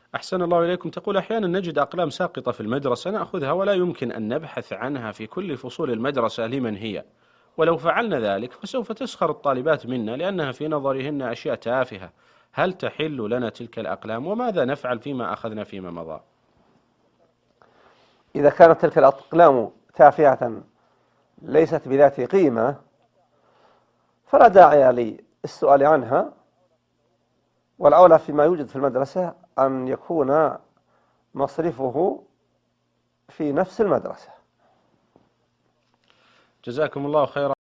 أحسن الله إليكم. تقول أحيانا نجد أقلام ساقطة في المدرسة نأخذها ولا يمكن أن نبحث عنها في كل فصول المدرسة لمن هي، ولو فعلنا ذلك فسوف تسخر الطالبات منا لأنها في نظرهن أشياء تافهة. هل تحل لنا تلك الأقلام؟ وماذا نفعل فيما أخذنا فيما مضى؟ إذا كانت تلك الأقلام تافهة ليست بذات قيمة فلا داعي للسؤال عنها، والأولى فيما يوجد في المدرسة أن يكون مصرفه في نفس المدرسة. جزاكم الله خيرا.